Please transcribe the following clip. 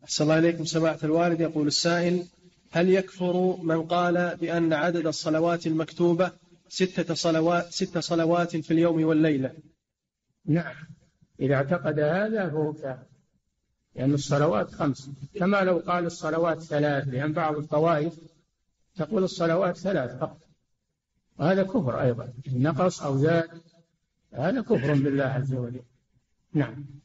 أحسن الله إليكم سماحة الوالد. يقول السائل: هل يكفر من قال بأن عدد الصلوات المكتوبة 6 صلوات في اليوم والليلة؟ نعم، إذا اعتقد هذا فهو كافر، لأن الصلوات 5، كما لو قال الصلوات 3، لأن بعض الطوائف تقول الصلوات 3 فقط، وهذا كفر أيضا، نقص أو زاد هذا كفر بالله عز وجل. نعم.